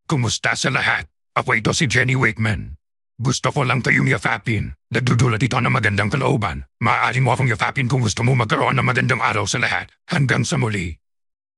Kumusta sa lahat? Ako ito si Jenny Wakeman. Gusto ko lang kayong yapapin. Nagdudulot ito ng magandang kalooban. Maaari mo akong yapapin kung gusto mo magkaroon ng magandang araw sa lahat. Hanggang sa muli.